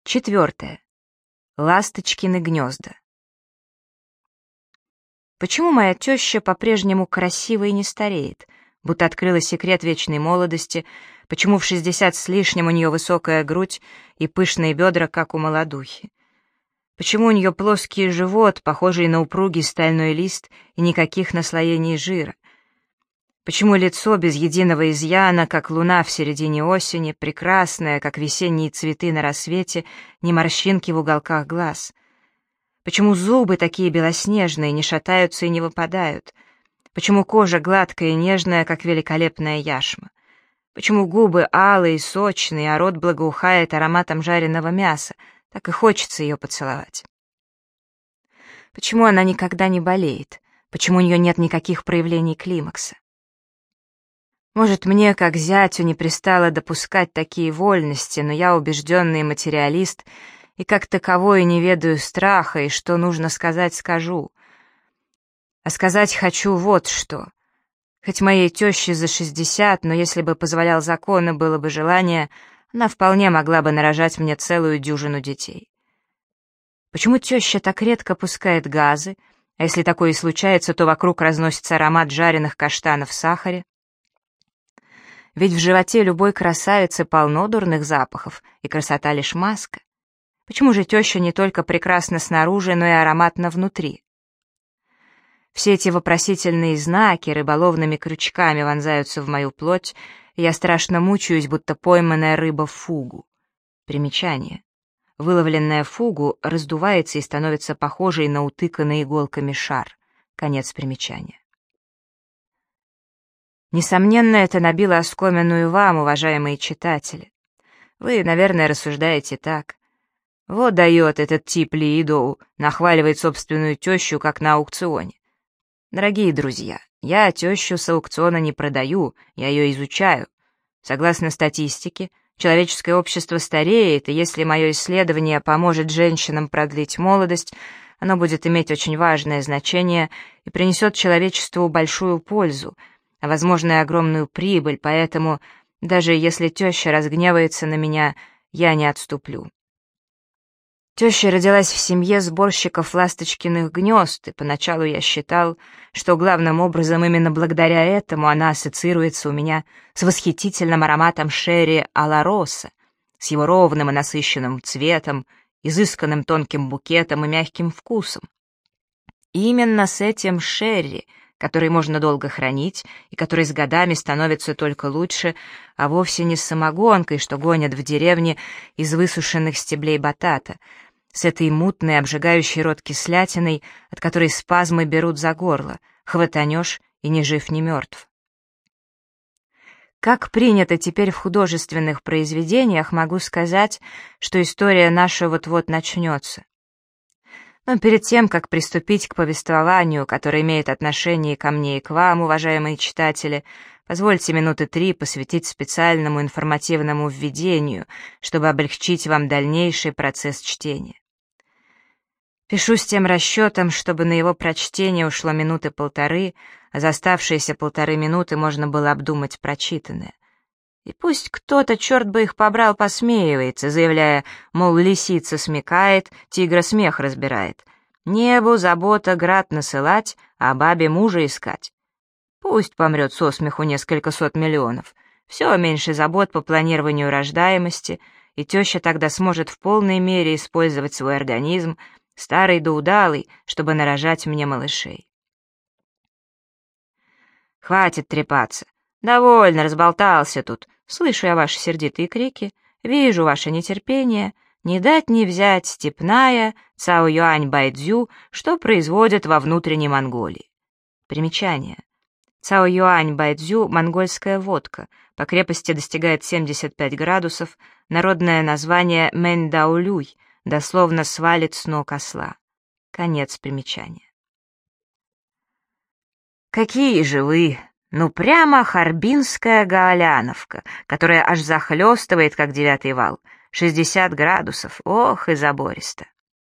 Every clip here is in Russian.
4. Ласточкины гнезда. Почему моя теща по-прежнему красива и не стареет, будто открыла секрет вечной молодости, почему в 60 с лишним у нее высокая грудь и пышные бедра, как у молодухи? Почему у нее плоский живот, похожий на упругий стальной лист, и никаких наслоений жира? Почему лицо без единого изъяна, как луна в середине осени, прекрасное, как весенние цветы на рассвете, ни морщинки в уголках глаз? Почему зубы такие белоснежные, не шатаются и не выпадают? Почему кожа гладкая и нежная, как великолепная яшма? Почему губы алые и сочные, а рот благоухает ароматом жареного мяса? Так и хочется ее поцеловать. Почему она никогда не болеет? Почему у нее нет никаких проявлений климакса? Может, мне, как зятю, не пристало допускать такие вольности, но я убежденный материалист и как таковой не ведаю страха, и что нужно сказать, скажу. А сказать хочу вот что. Хоть моей теще за 60, но если бы позволял закон и было бы желание, она вполне могла бы нарожать мне целую дюжину детей. Почему теща так редко пускает газы, а если такое и случается, то вокруг разносится аромат жареных каштанов в сахаре? Ведь в животе любой красавицы полно дурных запахов, и красота лишь маска. Почему же теща не только прекрасна снаружи, но и ароматна внутри? Все эти вопросительные знаки рыболовными крючками вонзаются в мою плоть, и я страшно мучаюсь, будто пойманная рыба в фугу. Примечание. Выловленная в фугу раздувается и становится похожей на утыканный иголками шар. Конец примечания. Несомненно, это набило оскомину и вам, уважаемые читатели. Вы, наверное, рассуждаете так. Вот дает этот тип Лиидоу, нахваливает собственную тещу, как на аукционе. Дорогие друзья, я тещу с аукциона не продаю, я ее изучаю. Согласно статистике, человеческое общество стареет, и если мое исследование поможет женщинам продлить молодость, оно будет иметь очень важное значение и принесет человечеству большую пользу, а возможно и огромную прибыль, поэтому, даже если теща разгневается на меня, я не отступлю. Теща родилась в семье сборщиков ласточкиных гнезд, и поначалу я считал, что главным образом именно благодаря этому она ассоциируется у меня с восхитительным ароматом шерри а-ла Росса, с его ровным и насыщенным цветом, изысканным тонким букетом и мягким вкусом. И именно с этим шерри, который можно долго хранить и который с годами становится только лучше, а вовсе не с самогонкой, что гонят в деревне из высушенных стеблей батата, с этой мутной, обжигающей рот кислятиной, от которой спазмы берут за горло, хватанешь и ни жив, ни мертв. Как принято теперь в художественных произведениях, могу сказать, что история наша вот-вот начнется. Но перед тем, как приступить к повествованию, которое имеет отношение ко мне и к вам, уважаемые читатели, позвольте минуты 3 посвятить специальному информативному введению, чтобы облегчить вам дальнейший процесс чтения. Пишу с тем расчетом, чтобы на его прочтение ушло минуты 1,5, а за оставшиеся 1,5 минуты можно было обдумать прочитанное. И пусть кто-то, черт бы их побрал, посмеивается, заявляя, мол, лисица смекает, тигра смех разбирает. Небу забота град насылать, а бабе мужа искать. Пусть помрет со смеху несколько сот миллионов. Все меньше забот по планированию рождаемости, и теща тогда сможет в полной мере использовать свой организм, старый да удалый, чтобы нарожать мне малышей. Хватит трепаться. Довольно разболтался тут. Слышу я ваши сердитые крики, вижу ваше нетерпение, не дать не взять степная Цао Юань Байдзю, что производят во внутренней Монголии. Примечание. Цао Юань Байдзю — монгольская водка, по крепости достигает 75 градусов, народное название Мэндаолюй, дословно «свалит с ног осла». Конец примечания. Какие же вы! Ну, прямо харбинская гаоляновка, которая аж захлестывает, как 9-й вал. 60 градусов, ох и забористо.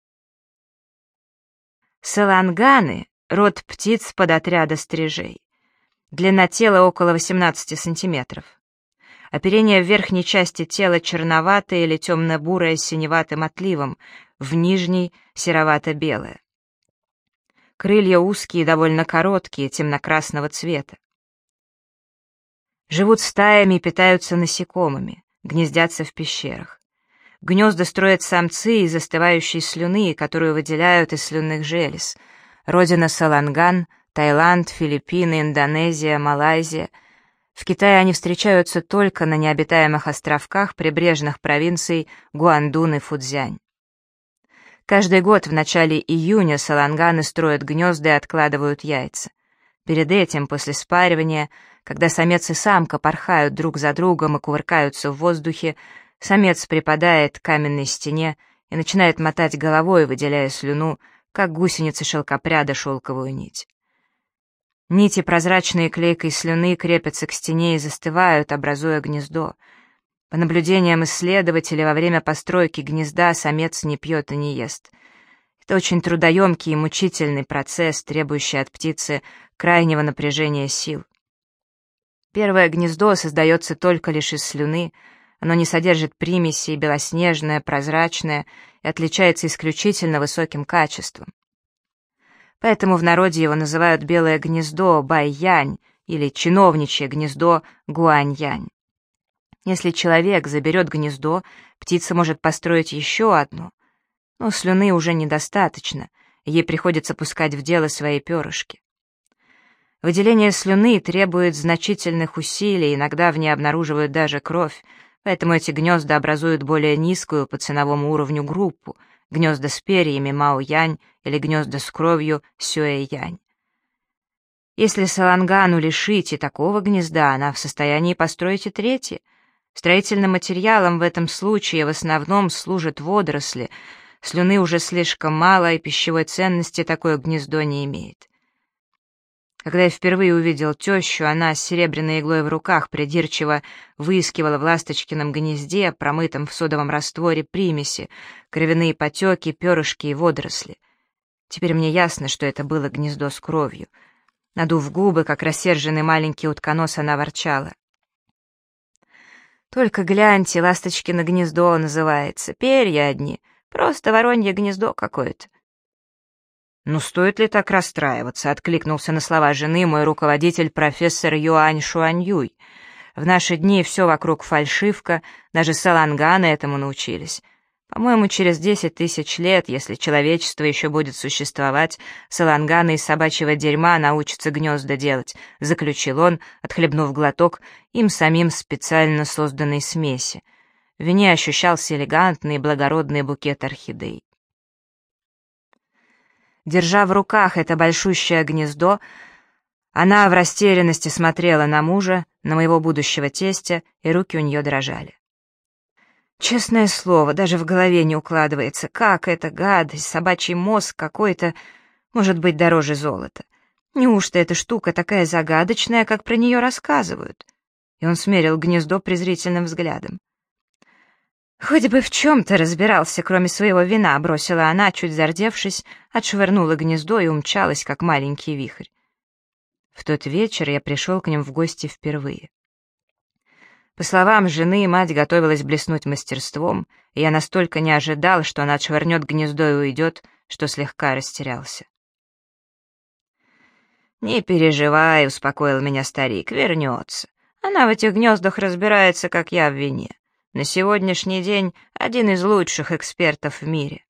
Саланганы — род птиц подотряда стрижей. Длина тела около 18 сантиметров. Оперение в верхней части тела черноватое или темно-бурое с синеватым отливом, в нижней — серовато-белое. Крылья узкие и довольно короткие, темно-красного цвета. Живут стаями и питаются насекомыми, гнездятся в пещерах. Гнезда строят самцы из застывающей слюны, которую выделяют из слюнных желез. Родина Саланган, Таиланд, Филиппины, Индонезия, Малайзия. В Китае они встречаются только на необитаемых островках прибрежных провинций Гуандун и Фуцзянь. Каждый год в начале июня саланганы строят гнезда и откладывают яйца. Перед этим, после спаривания, когда самец и самка порхают друг за другом и кувыркаются в воздухе, самец припадает к каменной стене и начинает мотать головой, выделяя слюну, как гусеница шелкопряда шелковую нить. Нити прозрачной клейкой слюны крепятся к стене и застывают, образуя гнездо. По наблюдениям исследователей, во время постройки гнезда самец не пьет и не ест. Это очень трудоемкий и мучительный процесс, требующий от птицы крайнего напряжения сил. Первое гнездо создается только лишь из слюны, оно не содержит примесей, белоснежное, прозрачное и отличается исключительно высоким качеством. Поэтому в народе его называют белое гнездо Бай-Янь или чиновничье гнездо Гуань-Янь. Если человек заберет гнездо, птица может построить еще одно, но слюны уже недостаточно, ей приходится пускать в дело свои перышки. Выделение слюны требует значительных усилий, иногда в ней обнаруживают даже кровь, поэтому эти гнезда образуют более низкую по ценовому уровню группу, гнезда с перьями Мао-Янь или гнезда с кровью Сюэ-Янь. Если салангану лишить и такого гнезда, она в состоянии построить и третье. Строительным материалом в этом случае в основном служат водоросли, слюны уже слишком мало, и пищевой ценности такое гнездо не имеет. Когда я впервые увидел тещу, она с серебряной иглой в руках придирчиво выискивала в ласточкином гнезде, промытом в содовом растворе, примеси, кровяные потеки, перышки и водоросли. Теперь мне ясно, что это было гнездо с кровью. Надув губы, как рассерженный маленький утконос, она ворчала. «Только гляньте, ласточкино гнездо называется, перья одни, просто воронье гнездо какое-то». «Ну, стоит ли так расстраиваться?» — откликнулся на слова жены мой руководитель профессор Юань Шуаньюй. «В наши дни все вокруг фальшивка, даже саланганы этому научились. По-моему, через 10 тысяч лет, если человечество еще будет существовать, саланганы из собачьего дерьма научатся гнезда делать», — заключил он, отхлебнув глоток им самим специально созданной смеси. В вине ощущался элегантный и благородный букет орхидей. Держа в руках это большущее гнездо, она в растерянности смотрела на мужа, на моего будущего тестя, и руки у нее дрожали. Честное слово, даже в голове не укладывается, как эта гадость, собачий мозг какой-то, может быть дороже золота. Неужто эта штука такая загадочная, как про нее рассказывают? И он смерил гнездо презрительным взглядом. «Хоть бы в чем-то разбирался, кроме своего вина», — бросила она, чуть зардевшись, отшвырнула гнездо и умчалась, как маленький вихрь. В тот вечер я пришел к ним в гости впервые. По словам жены, мать готовилась блеснуть мастерством, и я настолько не ожидал, что она отшвырнет гнездо и уйдет, что слегка растерялся. «Не переживай», — успокоил меня старик, — «вернется. Она в этих гнездах разбирается, как я в вине. На сегодняшний день один из лучших экспертов в мире».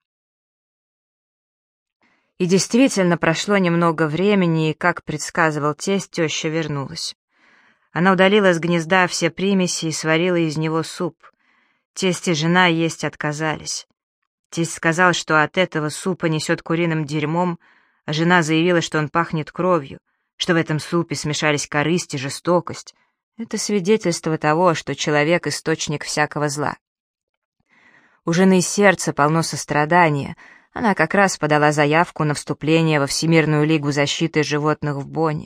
И действительно, прошло немного времени, и, как предсказывал тесть, теща вернулась. Она удалила с гнезда все примеси и сварила из него суп. Тесть и жена есть отказались. Тесть сказал, что от этого супа несет куриным дерьмом, а жена заявила, что он пахнет кровью, что в этом супе смешались корысть и жестокость. Это свидетельство того, что человек — источник всякого зла. У жены сердце полно сострадания. Она как раз подала заявку на вступление во Всемирную лигу защиты животных в Бонне.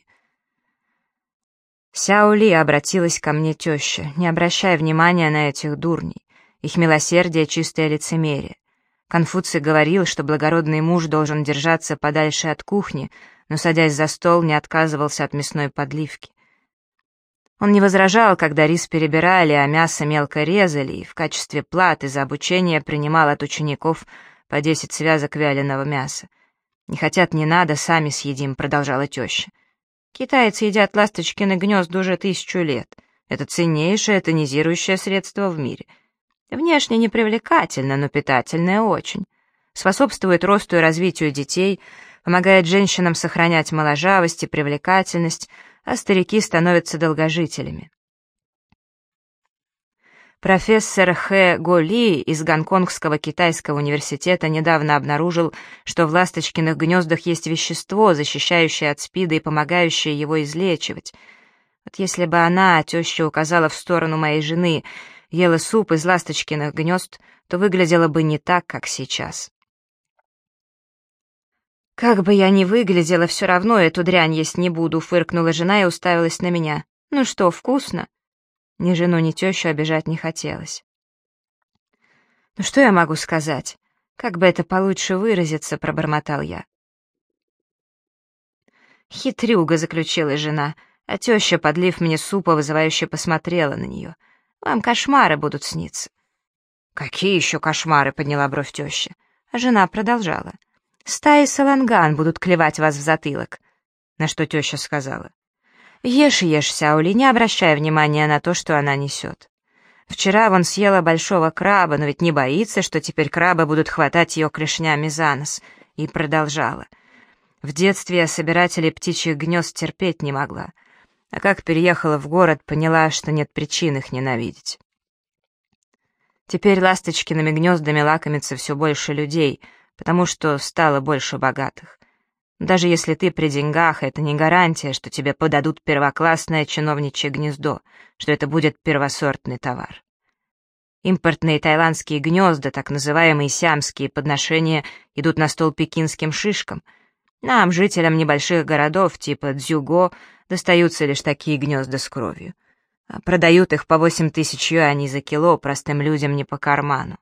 «Сяо Ли», — обратилась ко мне теща, — «не обращай внимания на этих дурней. Их милосердие — чистое лицемерие. Конфуций говорил, что благородный муж должен держаться подальше от кухни, но, садясь за стол, не отказывался от мясной подливки. Он не возражал, когда рис перебирали, а мясо мелко резали, и в качестве платы за обучение принимал от учеников по 10 связок вяленого мяса. «Не хотят, не надо, сами съедим», — продолжала теща. «Китайцы едят ласточкины гнезда уже 1000 лет. Это ценнейшее тонизирующее средство в мире. Внешне непривлекательно, но питательное очень. Способствует росту и развитию детей, помогает женщинам сохранять моложавость и привлекательность, а старики становятся долгожителями». Профессор Хэ Го Ли из Гонконгского китайского университета недавно обнаружил, что в ласточкиных гнездах есть вещество, защищающее от СПИДа и помогающее его излечивать. Вот если бы она, теща указала в сторону моей жены, ела суп из ласточкиных гнезд, то выглядела бы не так, как сейчас. «Как бы я ни выглядела, все равно эту дрянь есть не буду», — фыркнула жена и уставилась на меня. «Ну что, вкусно?» Ни жену, ни тещу обижать не хотелось. «Ну что я могу сказать? Как бы это получше выразиться?» — пробормотал я. «Хитрюга», — заключила жена, а теща, подлив мне супа, вызывающе посмотрела на нее. «Вам кошмары будут сниться». «Какие еще кошмары?» — подняла бровь теща. А жена продолжала. «Стаи саланган будут клевать вас в затылок». На что теща сказала. «Ешь, ешь, Сяоли, не обращай внимания на то, что она несет. Вчера вон съела большого краба, но ведь не боится, что теперь крабы будут хватать ее клешнями за нос». И продолжала. «В детстве я собирателей птичьих гнезд терпеть не могла, а как переехала в город, поняла, что нет причин их ненавидеть. Теперь ласточкиными гнездами лакомится все больше людей, потому что стало больше богатых. Даже если ты при деньгах, это не гарантия, что тебе подадут первоклассное чиновничье гнездо, что это будет первосортный товар. Импортные тайландские гнезда, так называемые сиамские подношения, идут на стол пекинским шишкам. Нам, жителям небольших городов типа Цзюго, достаются лишь такие гнезда с кровью. А продают их по 8000 юаней за кило, простым людям не по карману.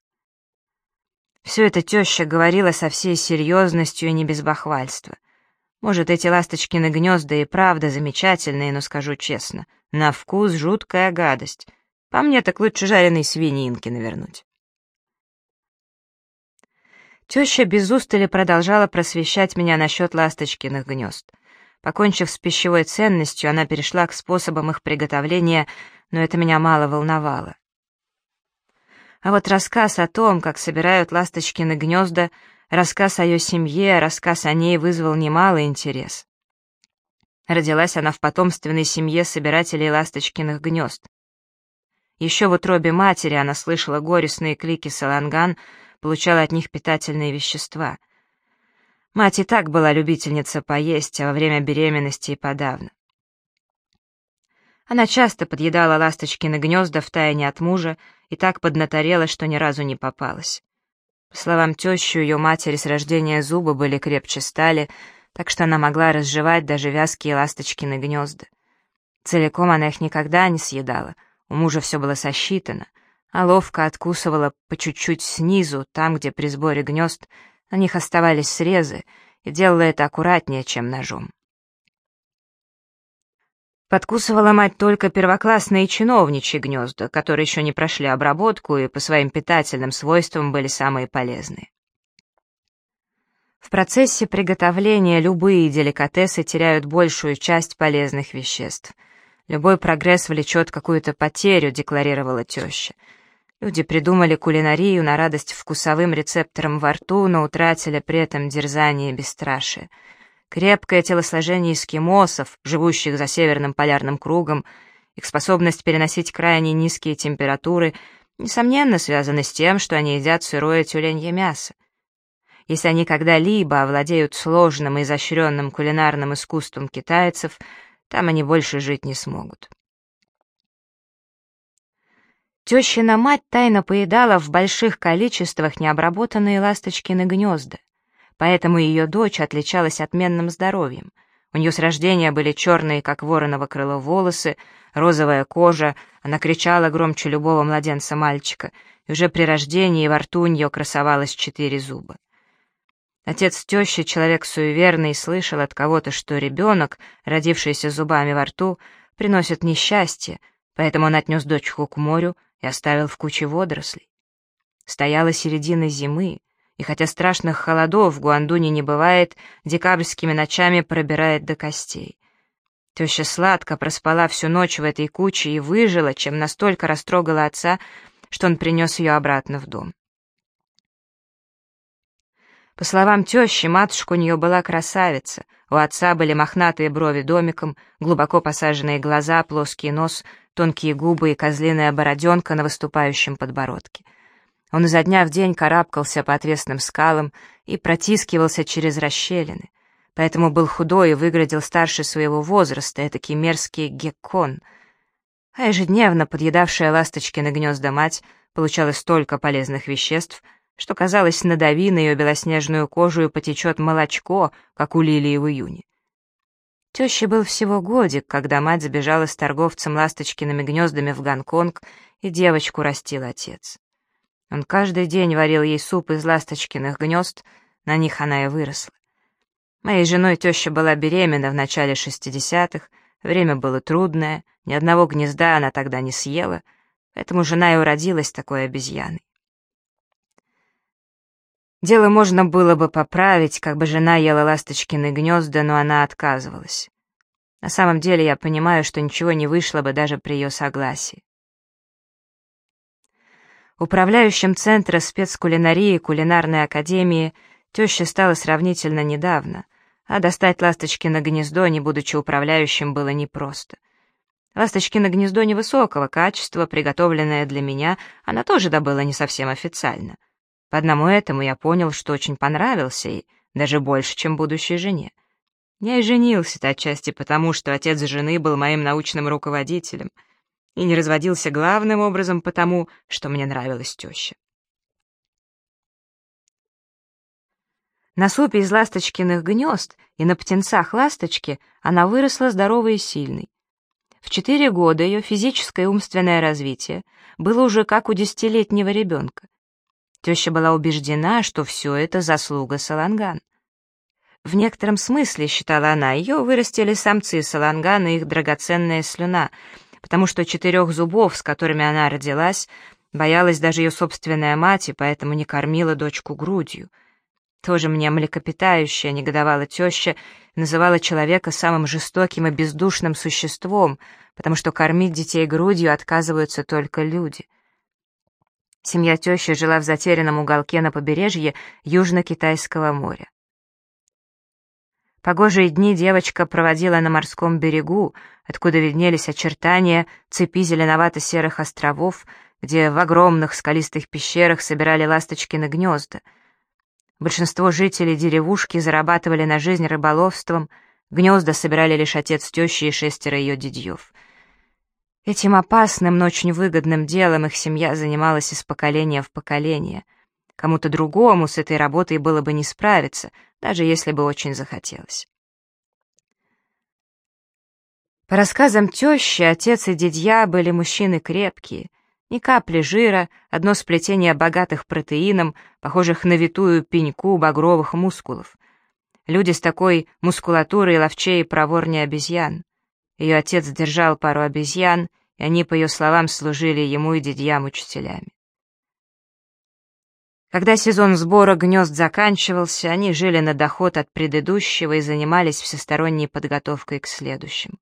Все это теща говорила со всей серьезностью и не без бахвальства. Может, эти ласточкины гнезда и правда замечательные, но скажу честно, на вкус жуткая гадость. По мне так лучше жареной свининки навернуть. Теща без устали продолжала просвещать меня насчет ласточкиных гнезд. Покончив с пищевой ценностью, она перешла к способам их приготовления, но это меня мало волновало. А вот рассказ о том, как собирают ласточкины гнезда, рассказ о ее семье, рассказ о ней вызвал немалый интерес. Родилась она в потомственной семье собирателей ласточкиных гнезд. Еще в утробе матери она слышала горестные клики саланган, получала от них питательные вещества. Мать и так была любительница поесть, а во время беременности и подавно. Она часто подъедала ласточкины гнезда втайне от мужа и так поднаторела, что ни разу не попалась. По словам тещи, у ее матери с рождения зубы были крепче стали, так что она могла разжевать даже вязкие ласточкины гнезда. Целиком она их никогда не съедала, у мужа все было сосчитано, а ловко откусывала по чуть-чуть снизу, там, где при сборе гнезд на них оставались срезы, и делала это аккуратнее, чем ножом. Подкусывала мать только первоклассные чиновничьи гнезда, которые еще не прошли обработку и по своим питательным свойствам были самые полезные. В процессе приготовления любые деликатесы теряют большую часть полезных веществ. Любой прогресс влечет какую-то потерю, декларировала теща. Люди придумали кулинарию на радость вкусовым рецепторам во рту, но утратили при этом дерзание и бесстрашие. Крепкое телосложение эскимосов, живущих за северным полярным кругом, их способность переносить крайне низкие температуры, несомненно, связаны с тем, что они едят сырое тюленье мясо. Если они когда-либо овладеют сложным и изощренным кулинарным искусством китайцев, там они больше жить не смогут. Тещина мать тайно поедала в больших количествах необработанные ласточкины гнезда. Поэтому ее дочь отличалась отменным здоровьем. У нее с рождения были черные, как вороново крыло, волосы, розовая кожа, она кричала громче любого младенца-мальчика, и уже при рождении во рту у нее красовалось 4 зуба. Отец тещи, человек суеверный, слышал от кого-то, что ребенок, родившийся зубами во рту, приносят несчастье, поэтому он отнес дочку к морю и оставил в куче водорослей. Стояла середина зимы, и хотя страшных холодов в Гуандуне не бывает, декабрьскими ночами пробирает до костей. Теща сладко проспала всю ночь в этой куче и выжила, чем настолько растрогала отца, что он принес ее обратно в дом. По словам тещи, матушка у нее была красавица, у отца были мохнатые брови домиком, глубоко посаженные глаза, плоский нос, тонкие губы и козлиная бороденка на выступающем подбородке. Он изо дня в день карабкался по отвесным скалам и протискивался через расщелины, поэтому был худой и выглядел старше своего возраста, этакий мерзкий геккон. А ежедневно подъедавшая ласточкины гнезда мать получала столько полезных веществ, что, казалось, надави на ее белоснежную кожу и потечет молочко, как у лилии в июне. Теще был всего годик, когда мать забежала с торговцем ласточкиными гнездами в Гонконг, и девочку растил отец. Он каждый день варил ей суп из ласточкиных гнезд, на них она и выросла. Моей женой теща была беременна в начале 60-х, время было трудное, ни одного гнезда она тогда не съела, поэтому жена и уродилась такой обезьяной. Дело можно было бы поправить, как бы жена ела ласточкины гнезда, но она отказывалась. На самом деле я понимаю, что ничего не вышло бы даже при ее согласии. Управляющим Центра спецкулинарии Кулинарной академии теща стала сравнительно недавно, а достать ласточкино гнездо, не будучи управляющим, было непросто. Ласточкино гнездо невысокого качества, приготовленное для меня, она тоже добыла не совсем официально. По одному этому я понял, что очень понравился ей, даже больше, чем будущей жене. Я и женился-то отчасти потому, что отец жены был моим научным руководителем, и не разводился главным образом потому, что мне нравилась теща. На супе из ласточкиных гнезд и на птенцах ласточки она выросла здоровой и сильной. В 4 года ее физическое и умственное развитие было уже как у 10-летнего ребенка. Теща была убеждена, что все это заслуга Саланган. В некотором смысле, считала она, ее вырастили самцы Саланган и их драгоценная слюна, потому что 4 зубов, с которыми она родилась, боялась даже ее собственная мать и поэтому не кормила дочку грудью. Тоже мне млекопитающая, негодовала теща, называла человека самым жестоким и бездушным существом, потому что кормить детей грудью отказываются только люди. Семья тещи жила в затерянном уголке на побережье Южно-Китайского моря. Погожие дни девочка проводила на морском берегу, откуда виднелись очертания цепи зеленовато-серых островов, где в огромных скалистых пещерах собирали ласточкины гнезда. Большинство жителей деревушки зарабатывали на жизнь рыболовством, гнезда собирали лишь отец тещи и 6 ее дядьев. Этим опасным, но очень выгодным делом их семья занималась из поколения в поколение. Кому-то другому с этой работой было бы не справиться, даже если бы очень захотелось. По рассказам тещи, отец и дядья были мужчины крепкие, ни капли жира, одно сплетение богатых протеином, похожих на витую пеньку багровых мускулов. Люди с такой мускулатурой ловчее и проворнее обезьян. Ее отец держал пару обезьян, и они, по ее словам, служили ему и дядьям учителями. Когда сезон сбора гнезд заканчивался, они жили на доход от предыдущего и занимались всесторонней подготовкой к следующему.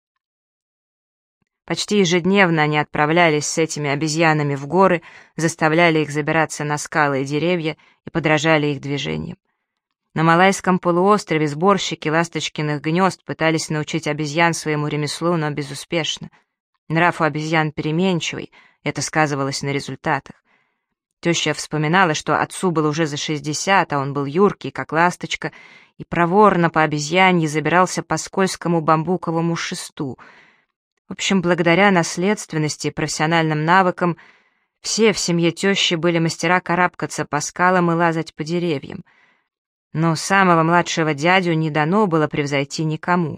Почти ежедневно они отправлялись с этими обезьянами в горы, заставляли их забираться на скалы и деревья и подражали их движениям. На Малайском полуострове сборщики ласточкиных гнезд пытались научить обезьян своему ремеслу, но безуспешно. Нрав у обезьян переменчивый, это сказывалось на результатах. Теща вспоминала, что отцу было уже за 60, а он был юркий, как ласточка, и проворно по обезьянье забирался по скользкому бамбуковому шесту. В общем, благодаря наследственности и профессиональным навыкам, все в семье тещи были мастера карабкаться по скалам и лазать по деревьям. Но самого младшего дядю не дано было превзойти никому.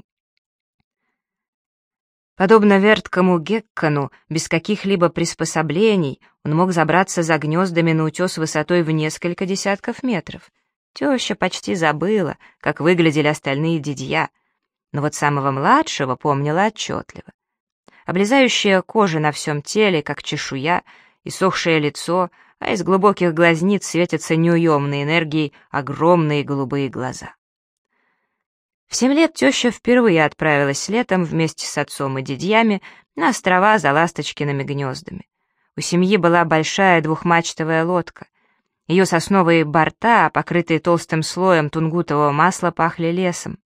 Подобно верткому геккону, без каких-либо приспособлений, он мог забраться за гнездами на утес высотой в несколько десятков метров. Теща почти забыла, как выглядели остальные дядья, но вот самого младшего помнила отчетливо. облезающая кожа на всем теле, как чешуя, иссохшее лицо, а из глубоких глазниц светятся неуемной энергией огромные голубые глаза. В 7 лет теща впервые отправилась летом вместе с отцом и дядьями на острова за ласточкиными гнездами. У семьи была большая двухмачтовая лодка. Ее сосновые борта, покрытые толстым слоем тунгутового масла, пахли лесом.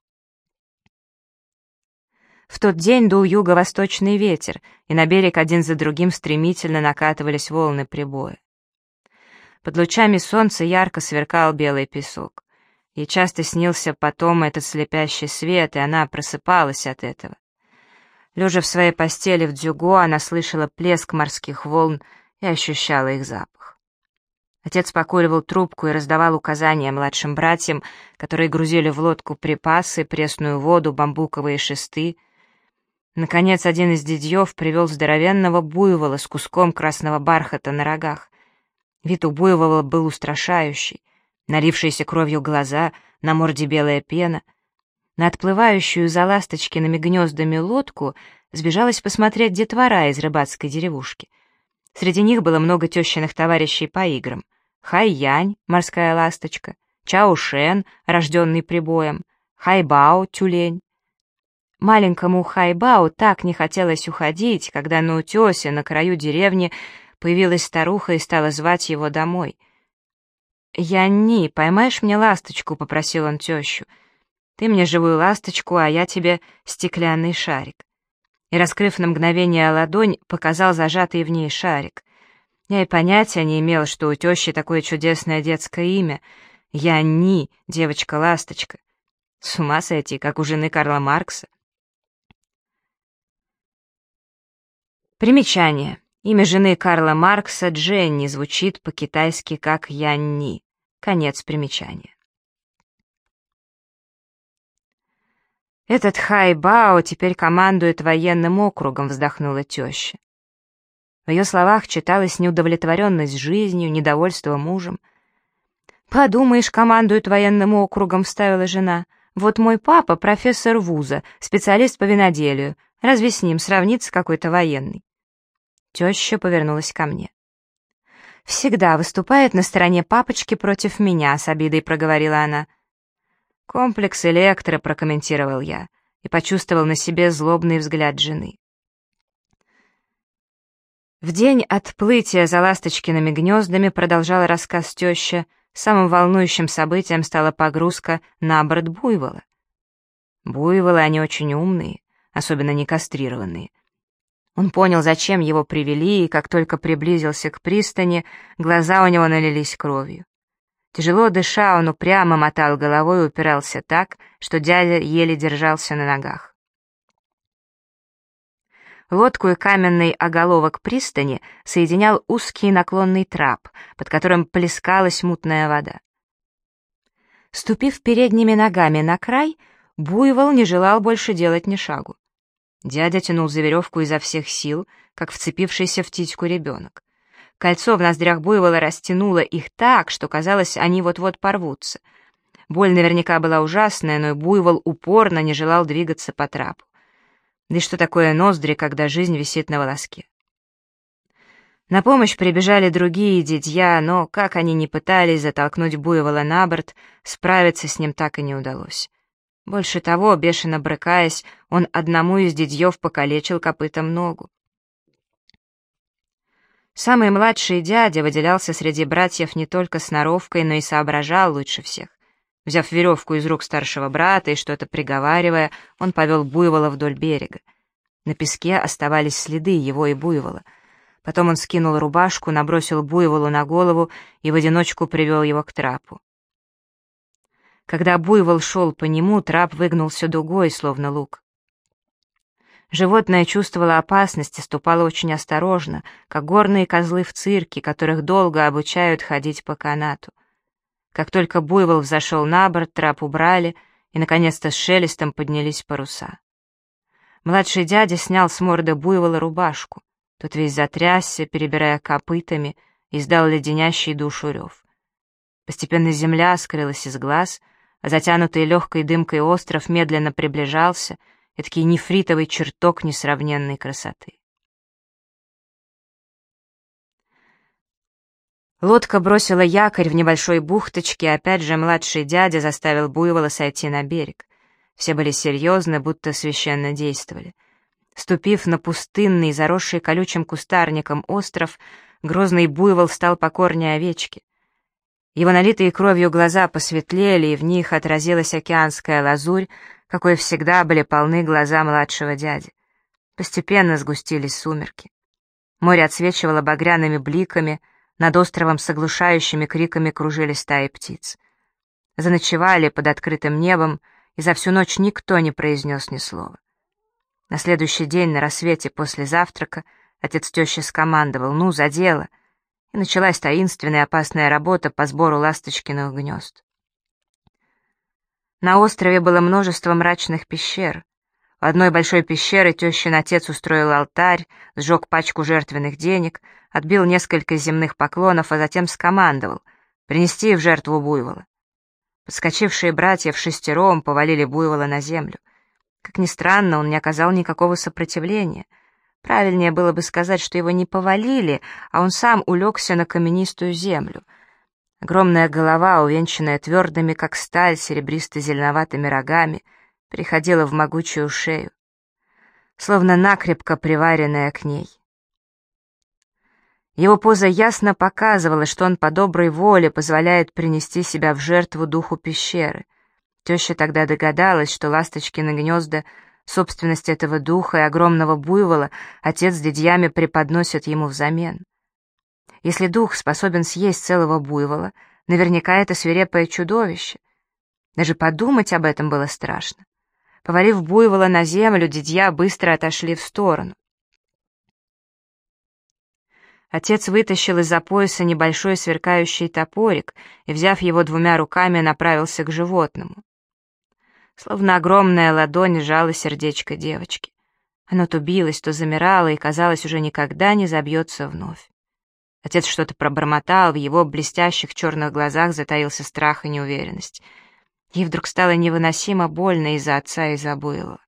В тот день дул юго-восточный ветер, и на берег один за другим стремительно накатывались волны прибоя. Под лучами солнца ярко сверкал белый песок. Ей часто снился потом этот слепящий свет, и она просыпалась от этого. Лежа в своей постели в Дзюго, она слышала плеск морских волн и ощущала их запах. Отец покуривал трубку и раздавал указания младшим братьям, которые грузили в лодку припасы, пресную воду, бамбуковые шесты. Наконец, один из дядьев привел здоровенного буйвола с куском красного бархата на рогах. Вид у буйвола был устрашающий. Налившиеся кровью глаза, на морде белая пена. На отплывающую за ласточкиными гнездами лодку сбежалась посмотреть детвора из рыбацкой деревушки. Среди них было много тещиных товарищей по играм. Хай-Янь, морская ласточка, Чао-Шен, рожденный прибоем, Хай-Бао, тюлень. Маленькому Хай-Бао так не хотелось уходить, когда на утесе на краю деревни появилась старуха и стала звать его домой. «Янни, поймаешь мне ласточку?» — попросил он тещу. «Ты мне живую ласточку, а я тебе стеклянный шарик». И, раскрыв на мгновение ладонь, показал зажатый в ней шарик. Я и понятия не имела, что у тещи такое чудесное детское имя. Янни, девочка-ласточка. С ума сойти, как у жены Карла Маркса. Примечание. Имя жены Карла Маркса Дженни звучит по-китайски как Янни. Конец примечания. «Этот Хай-Бао теперь командует военным округом», — вздохнула теща. В ее словах читалась неудовлетворенность жизнью, недовольство мужем. «Подумаешь, командует военным округом», — вставила жена. «Вот мой папа профессор вуза, специалист по виноделию. Разве с ним сравнится какой-то военный?» Теща повернулась ко мне. «Всегда выступает на стороне папочки против меня», — с обидой проговорила она. «Комплекс Электро», — прокомментировал я, и почувствовал на себе злобный взгляд жены. В день отплытия за ласточкиными гнездами продолжала рассказ теща. Самым волнующим событием стала погрузка на борт буйвола. Буйволы, они очень умные, особенно не кастрированные. Он понял, зачем его привели, и как только приблизился к пристани, глаза у него налились кровью. Тяжело дыша, он упрямо мотал головой и упирался так, что дядя еле держался на ногах. Лодку и каменный оголовок пристани соединял узкий наклонный трап, под которым плескалась мутная вода. Ступив передними ногами на край, буйвол не желал больше делать ни шагу. Дядя тянул за веревку изо всех сил, как вцепившийся в титьку ребенок. Кольцо в ноздрях буйвола растянуло их так, что казалось, они вот-вот порвутся. Боль наверняка была ужасная, но буйвол упорно не желал двигаться по трапу. Да и что такое ноздри, когда жизнь висит на волоске? На помощь прибежали другие дядья, но, как они ни пытались затолкнуть буйвола на борт, справиться с ним так и не удалось. Больше того, бешено брыкаясь, он одному из дядьев покалечил копытом ногу. Самый младший дядя выделялся среди братьев не только сноровкой, но и соображал лучше всех. Взяв веревку из рук старшего брата и что-то приговаривая, он повел буйвола вдоль берега. На песке оставались следы его и буйвола. Потом он скинул рубашку, набросил буйволу на голову и в одиночку привел его к трапу. Когда буйвол шел по нему, трап выгнулся дугой, словно лук. Животное чувствовало опасность и ступало очень осторожно, как горные козлы в цирке, которых долго обучают ходить по канату. Как только буйвол взошел на борт, трап убрали, и, наконец-то, с шелестом поднялись паруса. Младший дядя снял с морды буйвола рубашку. Тот весь затрясся, перебирая копытами, издал леденящий душу рев. Постепенно земля скрылась из глаз, а затянутый легкой дымкой остров медленно приближался, эдакий нефритовый чертог несравненной красоты. Лодка бросила якорь в небольшой бухточке, и опять же младший дядя заставил буйвола сойти на берег. Все были серьезны, будто священно действовали. Ступив на пустынный, заросший колючим кустарником остров, грозный буйвол стал покорнее овечки. Его налитые кровью глаза посветлели, и в них отразилась океанская лазурь, какой всегда были полны глаза младшего дяди. Постепенно сгустились сумерки. Море отсвечивало багряными бликами, над островом с оглушающими криками кружили стаи птиц. Заночевали под открытым небом, и за всю ночь никто не произнес ни слова. На следующий день на рассвете после завтрака отец тещи скомандовал: «Ну, за дело!» И началась таинственная опасная работа по сбору ласточкиных гнезд. На острове было множество мрачных пещер. В одной большой пещере тещин отец устроил алтарь, сжег пачку жертвенных денег, отбил несколько земных поклонов, а затем скомандовал принести в жертву буйвола. Подскочившие братья вшестером повалили буйвола на землю. Как ни странно, он не оказал никакого сопротивления. Правильнее было бы сказать, что его не повалили, а он сам улегся на каменистую землю. Огромная голова, увенчанная твердыми, как сталь, серебристо-зеленоватыми рогами, переходила в могучую шею, словно накрепко приваренная к ней. Его поза ясно показывала, что он по доброй воле позволяет принести себя в жертву духу пещеры. Теща тогда догадалась, что ласточкины гнезда — собственность этого духа, и огромного буйвола отец с дядьями преподносят ему взамен. Если дух способен съесть целого буйвола, наверняка это свирепое чудовище. Даже подумать об этом было страшно. Повалив буйвола на землю, дядья быстро отошли в сторону. Отец вытащил из-за пояса небольшой сверкающий топорик и, взяв его двумя руками, направился к животному. Словно огромная ладонь сжала сердечко девочки. Оно то билось, то замирало и, казалось, уже никогда не забьется вновь. Отец что-то пробормотал, в его блестящих черных глазах затаился страх и неуверенность. Ей вдруг стало невыносимо больно из-за отца и из-за буйвола.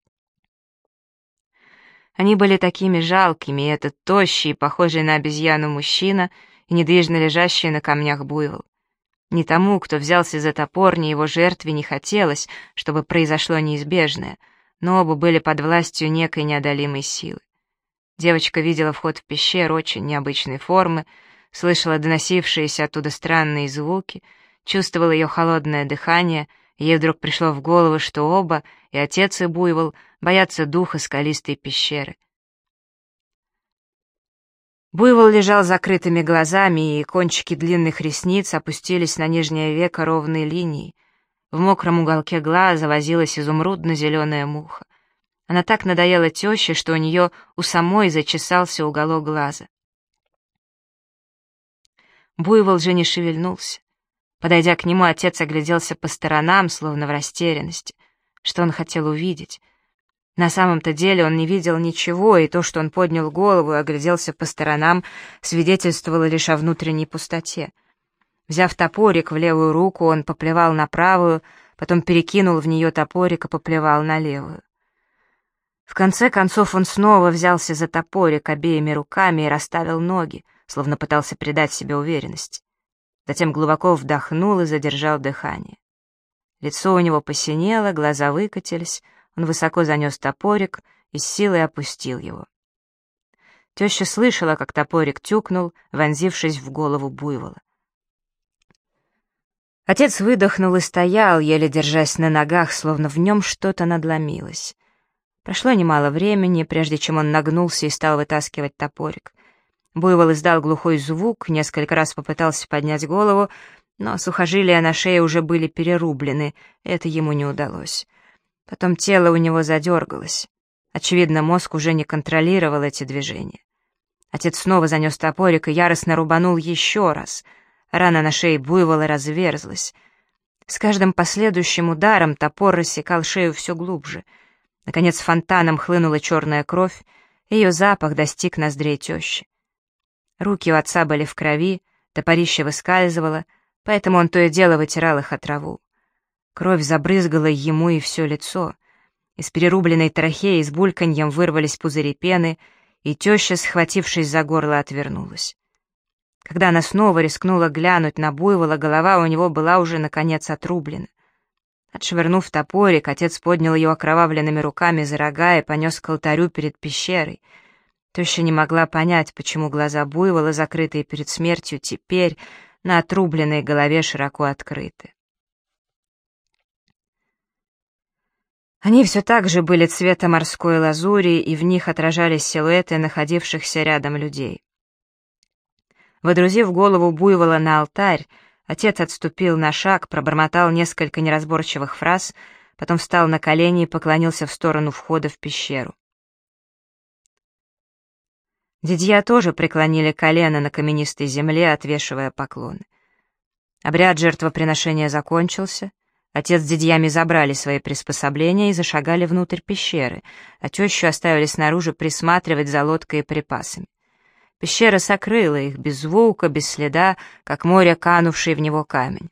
Они были такими жалкими, и этот тощий, похожий на обезьяну мужчина, и недвижно лежащий на камнях буйвол. Ни тому, кто взялся за топор, ни его жертве не хотелось, чтобы произошло неизбежное, но оба были под властью некой неодолимой силы. Девочка видела вход в пещеру очень необычной формы, слышала доносившиеся оттуда странные звуки, чувствовала ее холодное дыхание, и ей вдруг пришло в голову, что оба, и отец, и буйвол, боятся духа скалистой пещеры. Буйвол лежал с закрытыми глазами, и кончики длинных ресниц опустились на нижнее веко ровной линией. В мокром уголке глаза возилась изумрудно-зеленая муха. Она так надоела теще, что у нее у самой зачесался уголок глаза. Буйвол же не шевельнулся. Подойдя к нему, отец огляделся по сторонам, словно в растерянности. Что он хотел увидеть? На самом-то деле он не видел ничего, и то, что он поднял голову и огляделся по сторонам, свидетельствовало лишь о внутренней пустоте. Взяв топорик в левую руку, он поплевал на правую, потом перекинул в нее топорик и поплевал на левую. В конце концов он снова взялся за топорик обеими руками и расставил ноги, словно пытался придать себе уверенность. Затем глубоко вдохнул и задержал дыхание. Лицо у него посинело, глаза выкатились, он высоко занес топорик и с силой опустил его. Теща слышала, как топорик тюкнул, вонзившись в голову буйвола. Отец выдохнул и стоял, еле держась на ногах, словно в нем что-то надломилось. Прошло немало времени, прежде чем он нагнулся и стал вытаскивать топорик. Буйвол издал глухой звук, несколько раз попытался поднять голову, но сухожилия на шее уже были перерублены, это ему не удалось. Потом тело у него задергалось. Очевидно, мозг уже не контролировал эти движения. Отец снова занес топорик и яростно рубанул еще раз. Рана на шее буйвола разверзлась. С каждым последующим ударом топор рассекал шею все глубже. Наконец фонтаном хлынула черная кровь, и ее запах достиг ноздрей тещи. Руки у отца были в крови, топорище выскальзывало, поэтому он то и дело вытирал их о траву. Кровь забрызгала ему и все лицо. Из перерубленной трахеи с бульканьем вырвались пузыри пены, и теща, схватившись за горло, отвернулась. Когда она снова рискнула глянуть на буйвола, голова у него была уже, наконец, отрублена. Отшвырнув топорик, отец поднял ее окровавленными руками за рога и понес к алтарю перед пещерой. Теща не могла понять, почему глаза буйвола, закрытые перед смертью, теперь на отрубленной голове широко открыты. Они все так же были цвета морской лазури, и в них отражались силуэты находившихся рядом людей. Водрузив голову буйвола на алтарь, отец отступил на шаг, пробормотал несколько неразборчивых фраз, потом встал на колени и поклонился в сторону входа в пещеру. Дядья тоже преклонили колено на каменистой земле, отвешивая поклоны. Обряд жертвоприношения закончился. Отец с дядьями забрали свои приспособления и зашагали внутрь пещеры, а тещу оставили снаружи присматривать за лодкой и припасами. Пещера сокрыла их, без звука, без следа, как море, канувший в него камень.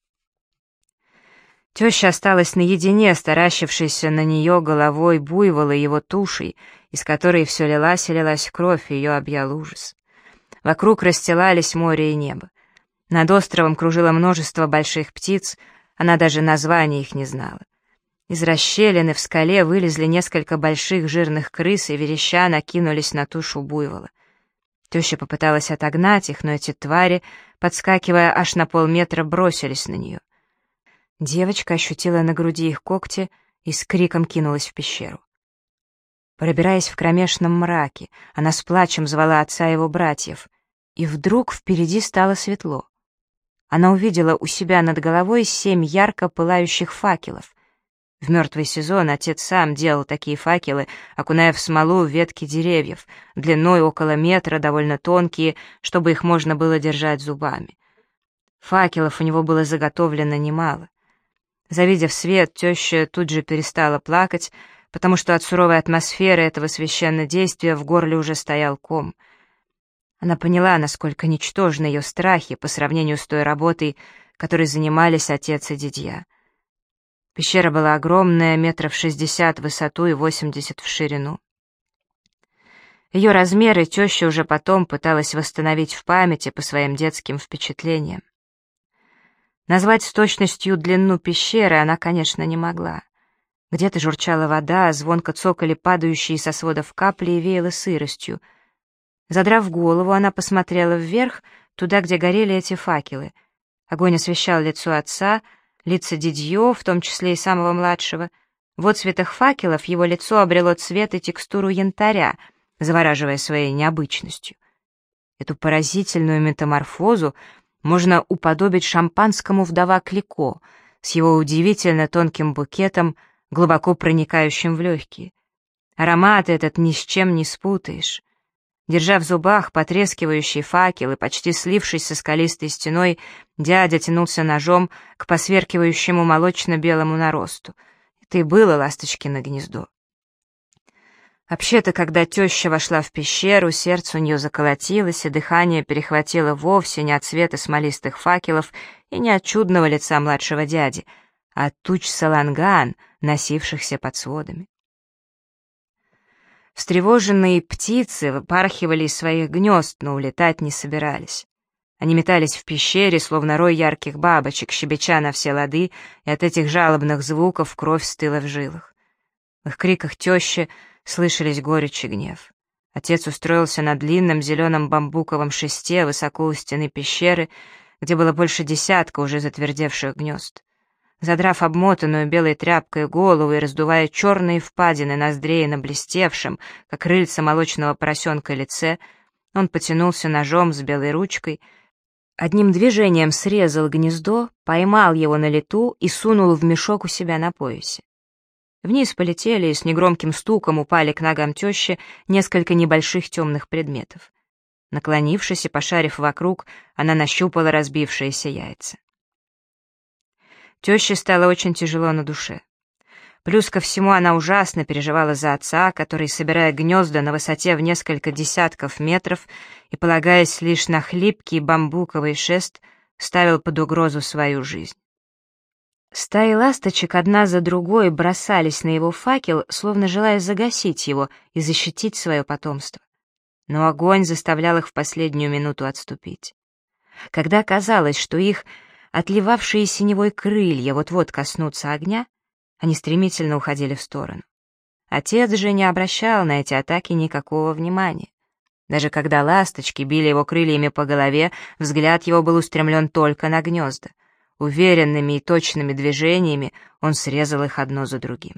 Теща осталась наедине с таращившейся на нее головой буйвола и его тушей, из которой все лилась и лилась кровь, и ее объял ужас. Вокруг расстилались море и небо. Над островом кружило множество больших птиц, она даже названий их не знала. Из расщелины в скале вылезли несколько больших жирных крыс и вереща накинулись на тушу буйвола. Теща попыталась отогнать их, но эти твари, подскакивая аж на полметра, бросились на нее. Девочка ощутила на груди их когти и с криком кинулась в пещеру. Пробираясь в кромешном мраке, она с плачем звала отца и его братьев, и вдруг впереди стало светло. Она увидела у себя над головой 7 ярко пылающих факелов. В мертвый сезон отец сам делал такие факелы, окуная в смолу ветки деревьев, длиной около метра, довольно тонкие, чтобы их можно было держать зубами. Факелов у него было заготовлено немало. Завидев свет, теща тут же перестала плакать, потому что от суровой атмосферы этого священнодействия в горле уже стоял ком. Она поняла, насколько ничтожны ее страхи по сравнению с той работой, которой занимались отец и дядья. Пещера была огромная, 60 в высоту и 80 в ширину. Ее размеры теща уже потом пыталась восстановить в памяти по своим детским впечатлениям. Назвать с точностью длину пещеры она, конечно, не могла. Где-то журчала вода, звонко цокали падающие со сводов капли и веяло сыростью. Задрав голову, она посмотрела вверх, туда, где горели эти факелы. Огонь освещал лицо отца, лица дядьё, в том числе и самого младшего. В отсветах факелов его лицо обрело цвет и текстуру янтаря, завораживая своей необычностью. Эту поразительную метаморфозу можно уподобить шампанскому вдова Клико с его удивительно тонким букетом, глубоко проникающим в легкие. Аромат этот ни с чем не спутаешь. Держа в зубах потрескивающий факел и почти слившись со скалистой стеной, дядя тянулся ножом к посверкивающему молочно-белому наросту. Это и было ласточкино гнездо. Вообще-то, когда теща вошла в пещеру, сердце у нее заколотилось, и дыхание перехватило вовсе не от света смолистых факелов и не от чудного лица младшего дяди, а от туч саланган, носившихся под сводами. Встревоженные птицы выпархивали из своих гнезд, но улетать не собирались. Они метались в пещере, словно рой ярких бабочек, щебеча на все лады, и от этих жалобных звуков кровь стыла в жилах. В их криках тещи слышались горечь и гнев. Отец устроился на длинном зеленом бамбуковом шесте высоко у стены пещеры, где было больше десятка уже затвердевших гнезд. Задрав обмотанную белой тряпкой голову и раздувая черные впадины ноздрей на блестевшем, как рыльца молочного поросенка, лице, он потянулся ножом с белой ручкой, одним движением срезал гнездо, поймал его на лету и сунул в мешок у себя на поясе. Вниз полетели и с негромким стуком упали к ногам тещи несколько небольших темных предметов. Наклонившись и пошарив вокруг, она нащупала разбившиеся яйца. Теще стало очень тяжело на душе. Плюс ко всему она ужасно переживала за отца, который, собирая гнезда на высоте в несколько десятков метров и полагаясь лишь на хлипкий бамбуковый шест, ставил под угрозу свою жизнь. Стаи ласточек одна за другой бросались на его факел, словно желая загасить его и защитить свое потомство. Но огонь заставлял их в последнюю минуту отступить. Когда казалось, что их отливавшие синевой крылья вот-вот коснутся огня, они стремительно уходили в сторону. Отец же не обращал на эти атаки никакого внимания. Даже когда ласточки били его крыльями по голове, взгляд его был устремлен только на гнезда. Уверенными и точными движениями он срезал их одно за другим.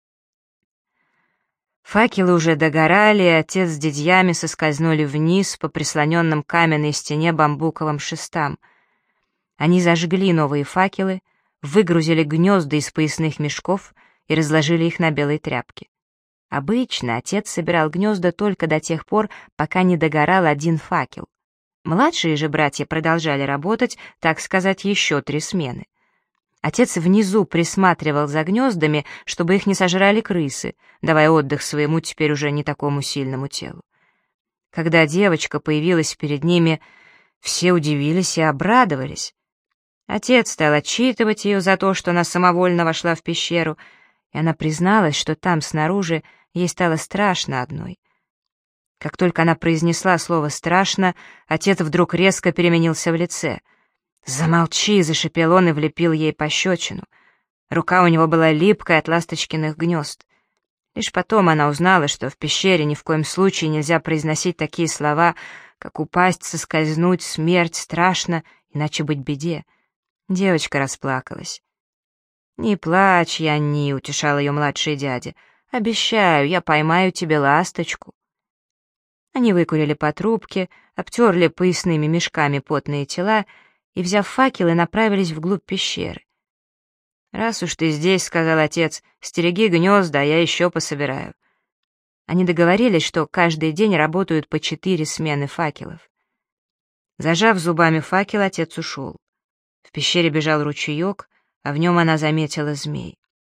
Факелы уже догорали, и отец с дядьями соскользнули вниз по прислоненным к каменной стене бамбуковым шестам. Они зажгли новые факелы, выгрузили гнезда из поясных мешков и разложили их на белой тряпке. Обычно отец собирал гнезда только до тех пор, пока не догорал один факел. Младшие же братья продолжали работать, так сказать, еще 3 смены. Отец внизу присматривал за гнездами, чтобы их не сожрали крысы, давая отдых своему теперь уже не такому сильному телу. Когда девочка появилась перед ними, все удивились и обрадовались. Отец стал отчитывать ее за то, что она самовольно вошла в пещеру, и она призналась, что там снаружи ей стало страшно одной. Как только она произнесла слово «страшно», отец вдруг резко переменился в лице. «Замолчи!» — зашипел он и влепил ей пощечину. Рука у него была липкая от ласточкиных гнезд. Лишь потом она узнала, что в пещере ни в коем случае нельзя произносить такие слова, как «упасть», «соскользнуть», «смерть», «страшно», иначе быть беде. Девочка расплакалась. «Не плачь, Янни», — утешал ее младший дядя. «Обещаю, я поймаю тебе ласточку». Они выкурили по трубке, обтерли поясными мешками потные тела и, взяв факелы, направились вглубь пещеры. «Раз уж ты здесь, — сказал отец, — стереги гнезда, а я еще пособираю». Они договорились, что каждый день работают по 4 смены факелов. Зажав зубами факел, отец ушел. В пещере бежал ручеек, а в нем она заметила змей.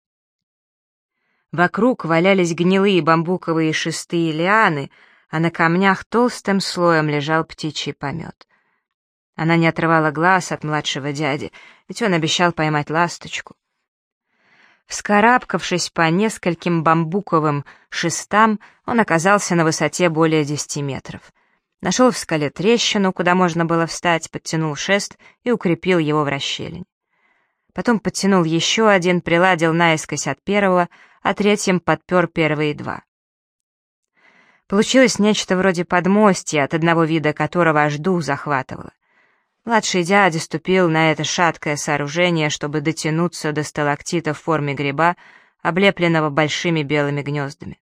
Вокруг валялись гнилые бамбуковые шесты и лианы, а на камнях толстым слоем лежал птичий помет. Она не отрывала глаз от младшего дяди, ведь он обещал поймать ласточку. Вскарабкавшись по нескольким бамбуковым шестам, он оказался на высоте более 10 метров. Нашел в скале трещину, куда можно было встать, подтянул шест и укрепил его в расщелине. Потом подтянул еще один, приладил наискось от первого, а третьим подпер первые 2. Получилось нечто вроде подмостья, от одного вида которого аж дух захватывало. Младший дядя ступил на это шаткое сооружение, чтобы дотянуться до сталактита в форме гриба, облепленного большими белыми гнездами.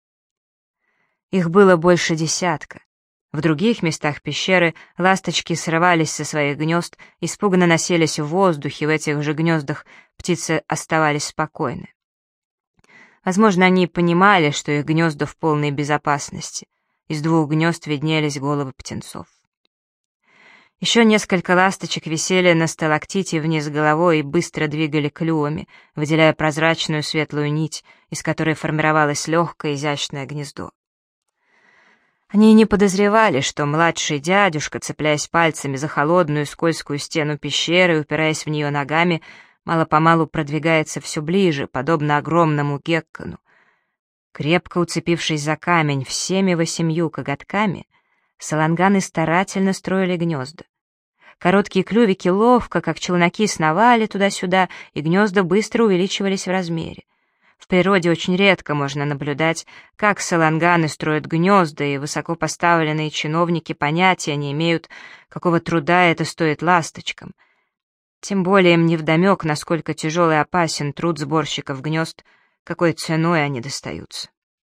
Их было больше 10. В других местах пещеры ласточки срывались со своих гнезд, испуганно носились в воздухе, в этих же гнездах птицы оставались спокойны. Возможно, они понимали, что их гнезда в полной безопасности. Из 2 гнезд виднелись головы птенцов. Еще несколько ласточек висели на сталактите вниз головой и быстро двигали клювами, выделяя прозрачную светлую нить, из которой формировалось легкое изящное гнездо. Они не подозревали, что младший дядюшка, цепляясь пальцами за холодную скользкую стену пещеры и упираясь в нее ногами, мало-помалу продвигается все ближе, подобно огромному геккону. Крепко уцепившись за камень всеми 8 коготками, саланганы старательно строили гнезда. Короткие клювики ловко, как челноки, сновали туда-сюда, и гнезда быстро увеличивались в размере. В природе очень редко можно наблюдать, как саланганы строят гнезда, и высоко поставленные чиновники понятия не имеют, какого труда это стоит ласточкам. Тем более им невдомек, насколько тяжел и опасен труд сборщиков гнезд, какой ценой они достаются.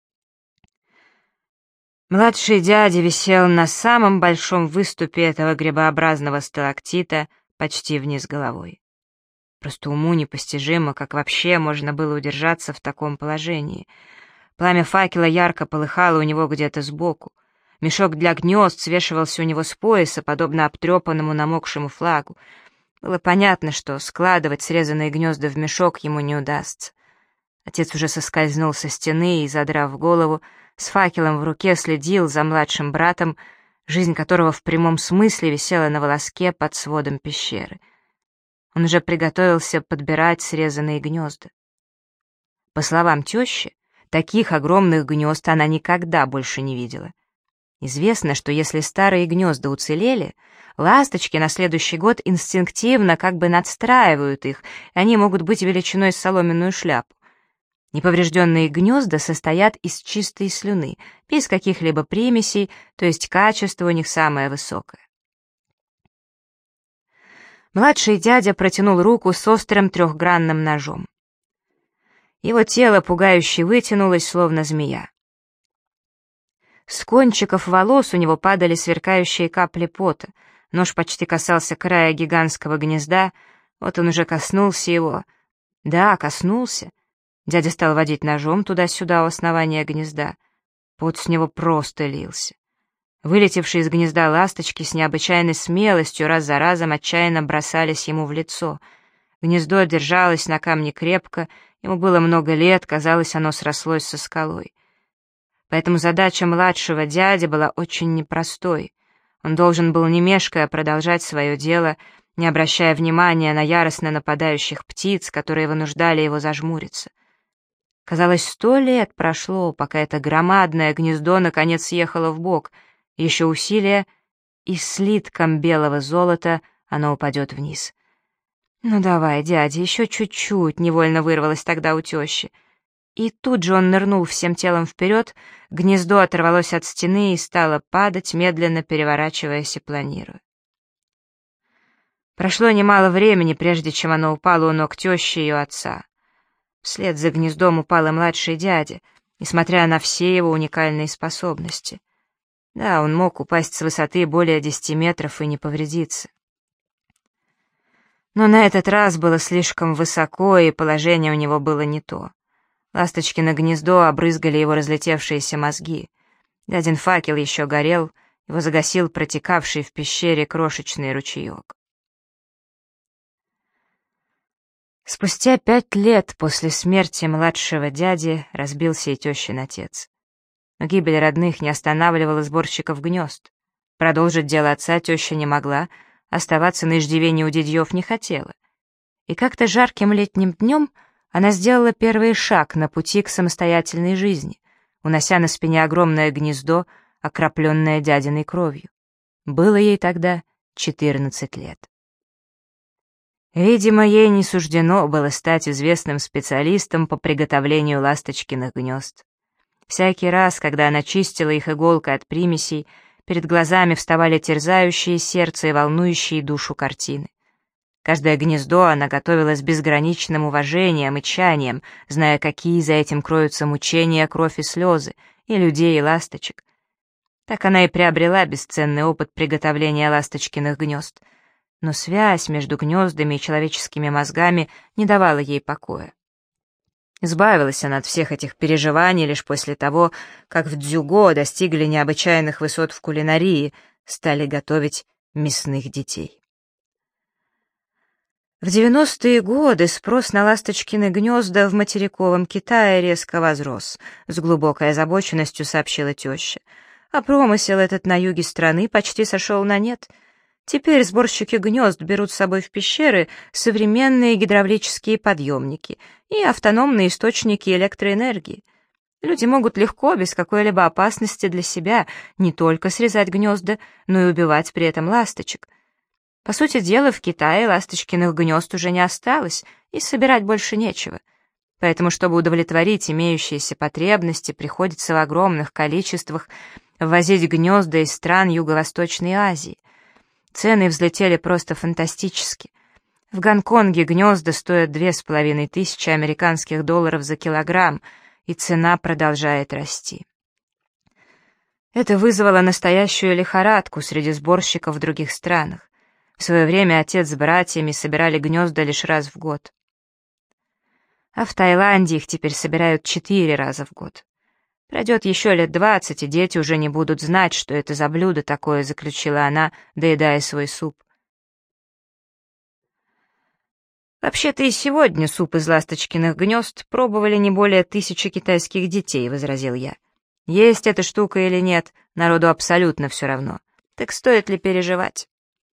Младший дядя висел на самом большом выступе этого грибообразного сталактита, почти вниз головой. Просто уму непостижимо, как вообще можно было удержаться в таком положении. Пламя факела ярко полыхало у него где-то сбоку. Мешок для гнезд свешивался у него с пояса, подобно обтрепанному намокшему флагу. Было понятно, что складывать срезанные гнезда в мешок ему не удастся. Отец уже соскользнул со стены и, задрав голову, с факелом в руке следил за младшим братом, жизнь которого в прямом смысле висела на волоске под сводом пещеры. Он уже приготовился подбирать срезанные гнезда. По словам тещи, таких огромных гнезд она никогда больше не видела. Известно, что если старые гнезда уцелели, ласточки на следующий год инстинктивно как бы надстраивают их, и они могут быть величиной с соломенную шляпу. Неповрежденные гнезда состоят из чистой слюны, без каких-либо примесей, то есть качество у них самое высокое. Младший дядя протянул руку с острым трехгранным ножом. Его тело пугающе вытянулось, словно змея. С кончиков волос у него падали сверкающие капли пота, нож почти касался края гигантского гнезда, вот он уже коснулся его. Да, коснулся. Дядя стал водить ножом туда-сюда у основания гнезда. Пот с него просто лился. Вылетевшие из гнезда ласточки с необычайной смелостью раз за разом отчаянно бросались ему в лицо. Гнездо держалось на камне крепко, ему было много лет, казалось, оно срослось со скалой. Поэтому задача младшего дяди была очень непростой. Он должен был, не мешкая, продолжать свое дело, не обращая внимания на яростно нападающих птиц, которые вынуждали его зажмуриться. Казалось, 100 лет прошло, пока это громадное гнездо наконец съехало вбок. Еще усилие, и слитком белого золота оно упадет вниз. «Ну давай, дядя, еще чуть-чуть», — невольно вырвалось тогда у тещи. И тут же он нырнул всем телом вперед, гнездо оторвалось от стены и стало падать, медленно переворачиваясь и планируя. Прошло немало времени, прежде чем оно упало у ног тещи и ее отца. Вслед за гнездом упал и младший дядя, несмотря на все его уникальные способности. Да, он мог упасть с высоты более 10 метров и не повредиться. Но на этот раз было слишком высоко, и положение у него было не то. Ласточкино гнездо обрызгали его разлетевшиеся мозги. Дядин факел еще горел, его загасил протекавший в пещере крошечный ручеек. Спустя 5 лет после смерти младшего дяди разбился и тещин отец. Но гибель родных не останавливала сборщиков гнезд. Продолжить дело отца теща не могла, оставаться на иждивении у дядьев не хотела. И как-то жарким летним днем она сделала первый шаг на пути к самостоятельной жизни, унося на спине огромное гнездо, окропленное дядиной кровью. Было ей тогда 14 лет. Видимо, ей не суждено было стать известным специалистом по приготовлению ласточкиных гнезд. Всякий раз, когда она чистила их иголкой от примесей, перед глазами вставали терзающие сердце и волнующие душу картины. Каждое гнездо она готовила с безграничным уважением и тщанием, зная, какие за этим кроются мучения, кровь и слезы, и людей, и ласточек. Так она и приобрела бесценный опыт приготовления ласточкиных гнезд. Но связь между гнездами и человеческими мозгами не давала ей покоя. Избавилась она от всех этих переживаний лишь после того, как в Дзюго достигли необычайных высот в кулинарии, стали готовить мясных детей. В 90-е годы спрос на ласточкины гнезда в материковом Китае резко возрос, с глубокой озабоченностью сообщила теща. А промысел этот на юге страны почти сошел на нет. Теперь сборщики гнезд берут с собой в пещеры современные гидравлические подъемники и автономные источники электроэнергии. Люди могут легко, без какой-либо опасности для себя, не только срезать гнезда, но и убивать при этом ласточек. По сути дела, в Китае ласточкиных гнезд уже не осталось, и собирать больше нечего. Поэтому, чтобы удовлетворить имеющиеся потребности, приходится в огромных количествах ввозить гнезда из стран Юго-Восточной Азии. Цены взлетели просто фантастически. В Гонконге гнезда стоят 2500 американских долларов за килограмм, и цена продолжает расти. Это вызвало настоящую лихорадку среди сборщиков в других странах. В свое время отец с братьями собирали гнезда лишь раз в год. А в Таиланде их теперь собирают 4 раза в год. Пройдет еще лет 20, и дети уже не будут знать, что это за блюдо такое, заключила она, доедая свой суп. Вообще-то и сегодня суп из ласточкиных гнезд пробовали не более 1000 китайских детей, возразил я. Есть эта штука или нет, народу абсолютно все равно. Так стоит ли переживать?